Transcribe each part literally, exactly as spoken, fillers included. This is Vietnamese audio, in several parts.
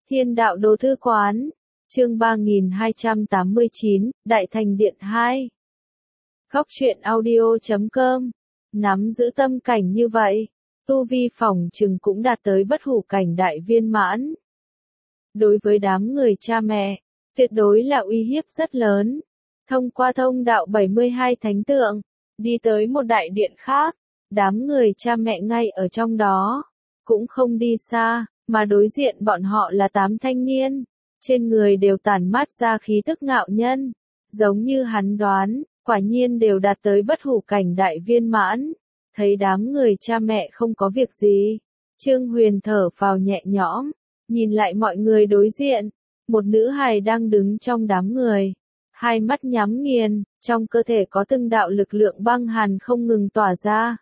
Thiên đạo đồ thư quán, chương ba nghìn hai trăm tám mươi chín, Đại Thành Điện hai. Góc truyện audio chấm com, nắm giữ tâm cảnh như vậy, tu vi phỏng chừng cũng đạt tới bất hủ cảnh đại viên mãn. Đối với đám người cha mẹ, tuyệt đối là uy hiếp rất lớn. Thông qua thông đạo bảy mươi hai thánh tượng, đi tới một đại điện khác, đám người cha mẹ ngay ở trong đó, cũng không đi xa, mà đối diện bọn họ là tám thanh niên, trên người đều tản mát ra khí tức ngạo nhân, giống như hắn đoán, quả nhiên đều đạt tới bất hủ cảnh đại viên mãn. Thấy đám người cha mẹ không có việc gì, Trương Huyền thở phào nhẹ nhõm, nhìn lại mọi người đối diện, một nữ hài đang đứng trong đám người, hai mắt nhắm nghiền, trong cơ thể có từng đạo lực lượng băng hàn không ngừng tỏa ra,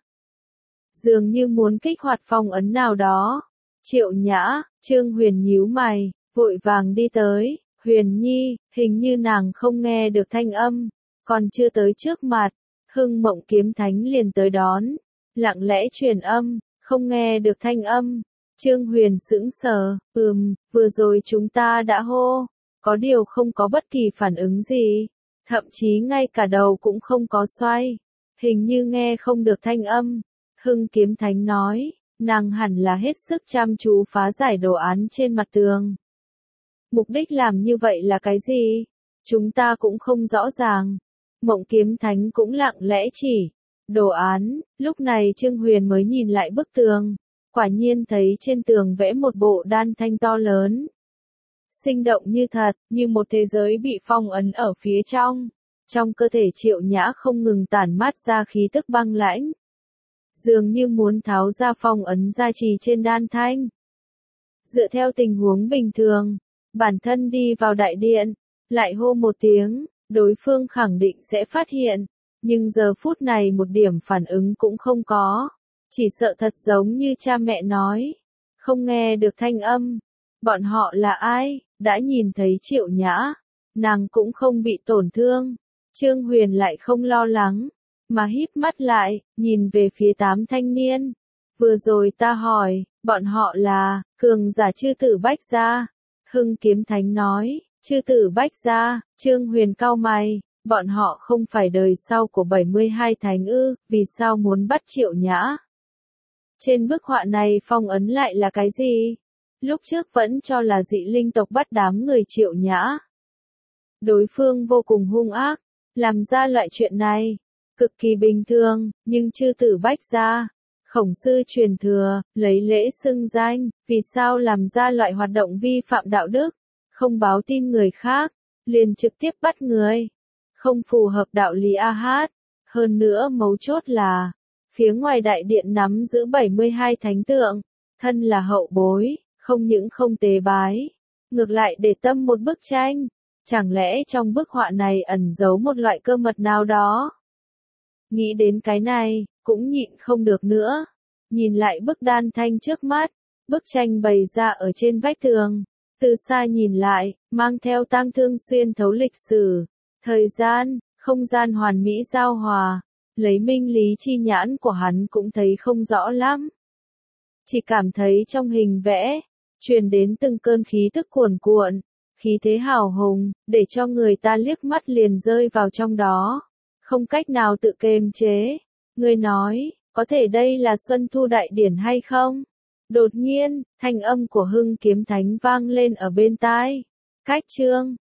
dường như muốn kích hoạt phong ấn nào đó. Triệu Nhã, Trương Huyền nhíu mày, vội vàng đi tới, Huyền Nhi, hình như nàng không nghe được thanh âm, còn chưa tới trước mặt, Hưng Mộng Kiếm Thánh liền tới đón, lặng lẽ truyền âm, không nghe được thanh âm. Trương Huyền sững sờ, ừm, vừa rồi chúng ta đã hô, có điều không có bất kỳ phản ứng gì, thậm chí ngay cả đầu cũng không có xoay, hình như nghe không được thanh âm. Hưng Kiếm Thánh nói, nàng hẳn là hết sức chăm chú phá giải đồ án trên mặt tường. Mục đích làm như vậy là cái gì? Chúng ta cũng không rõ ràng. Mộng Kiếm Thánh cũng lặng lẽ chỉ đồ án, lúc này Trương Huyền mới nhìn lại bức tường, quả nhiên thấy trên tường vẽ một bộ đan thanh to lớn. Sinh động như thật, như một thế giới bị phong ấn ở phía trong. Trong cơ thể Triệu Nhã không ngừng tản mát ra khí tức băng lãnh, dường như muốn tháo ra phong ấn gia trì trên đan thanh. Dựa theo tình huống bình thường, bản thân đi vào đại điện, lại hô một tiếng, đối phương khẳng định sẽ phát hiện, nhưng giờ phút này một điểm phản ứng cũng không có, chỉ sợ thật giống như cha mẹ nói, không nghe được thanh âm. Bọn họ là ai? Đã nhìn thấy Triệu Nhã, nàng cũng không bị tổn thương. Trương Huyền lại không lo lắng, mà híp mắt lại, nhìn về phía tám thanh niên. Vừa rồi ta hỏi, bọn họ là cường giả chư tử Bách Gia. Hưng Kiếm Thánh nói, chư tử Bách Gia. Trương Huyền cau mày, bọn họ không phải đời sau của bảy mươi hai thánh ư, vì sao muốn bắt Triệu Nhã? Trên bức họa này phong ấn lại là cái gì? Lúc trước vẫn cho là dị linh tộc bắt đám người Triệu Nhã. Đối phương vô cùng hung ác, làm ra loại chuyện này, cực kỳ bình thường, nhưng chư tử Bách Gia, khổng sư truyền thừa, lấy lễ xưng danh, vì sao làm ra loại hoạt động vi phạm đạo đức, không báo tin người khác, liền trực tiếp bắt người, không phù hợp đạo lý A Hát. Hơn nữa mấu chốt là, phía ngoài đại điện nắm giữ bảy mươi hai thánh tượng, thân là hậu bối, không những không tế bái, ngược lại để tâm một bức tranh, chẳng lẽ trong bức họa này ẩn giấu một loại cơ mật nào đó? Nghĩ đến cái này, cũng nhịn không được nữa. Nhìn lại bức đan thanh trước mắt, bức tranh bày ra ở trên vách tường. Từ xa nhìn lại, mang theo tang thương xuyên thấu lịch sử, thời gian, không gian hoàn mỹ giao hòa. Lấy minh lý chi nhãn của hắn cũng thấy không rõ lắm. Chỉ cảm thấy trong hình vẽ, truyền đến từng cơn khí tức cuồn cuộn, khí thế hào hùng, để cho người ta liếc mắt liền rơi vào trong đó. Không cách nào tự kiềm chế. Người nói, có thể đây là Xuân Thu Đại Điển hay không? Đột nhiên, thanh âm của Hưng Kiếm Thánh vang lên ở bên tai. Cách chương,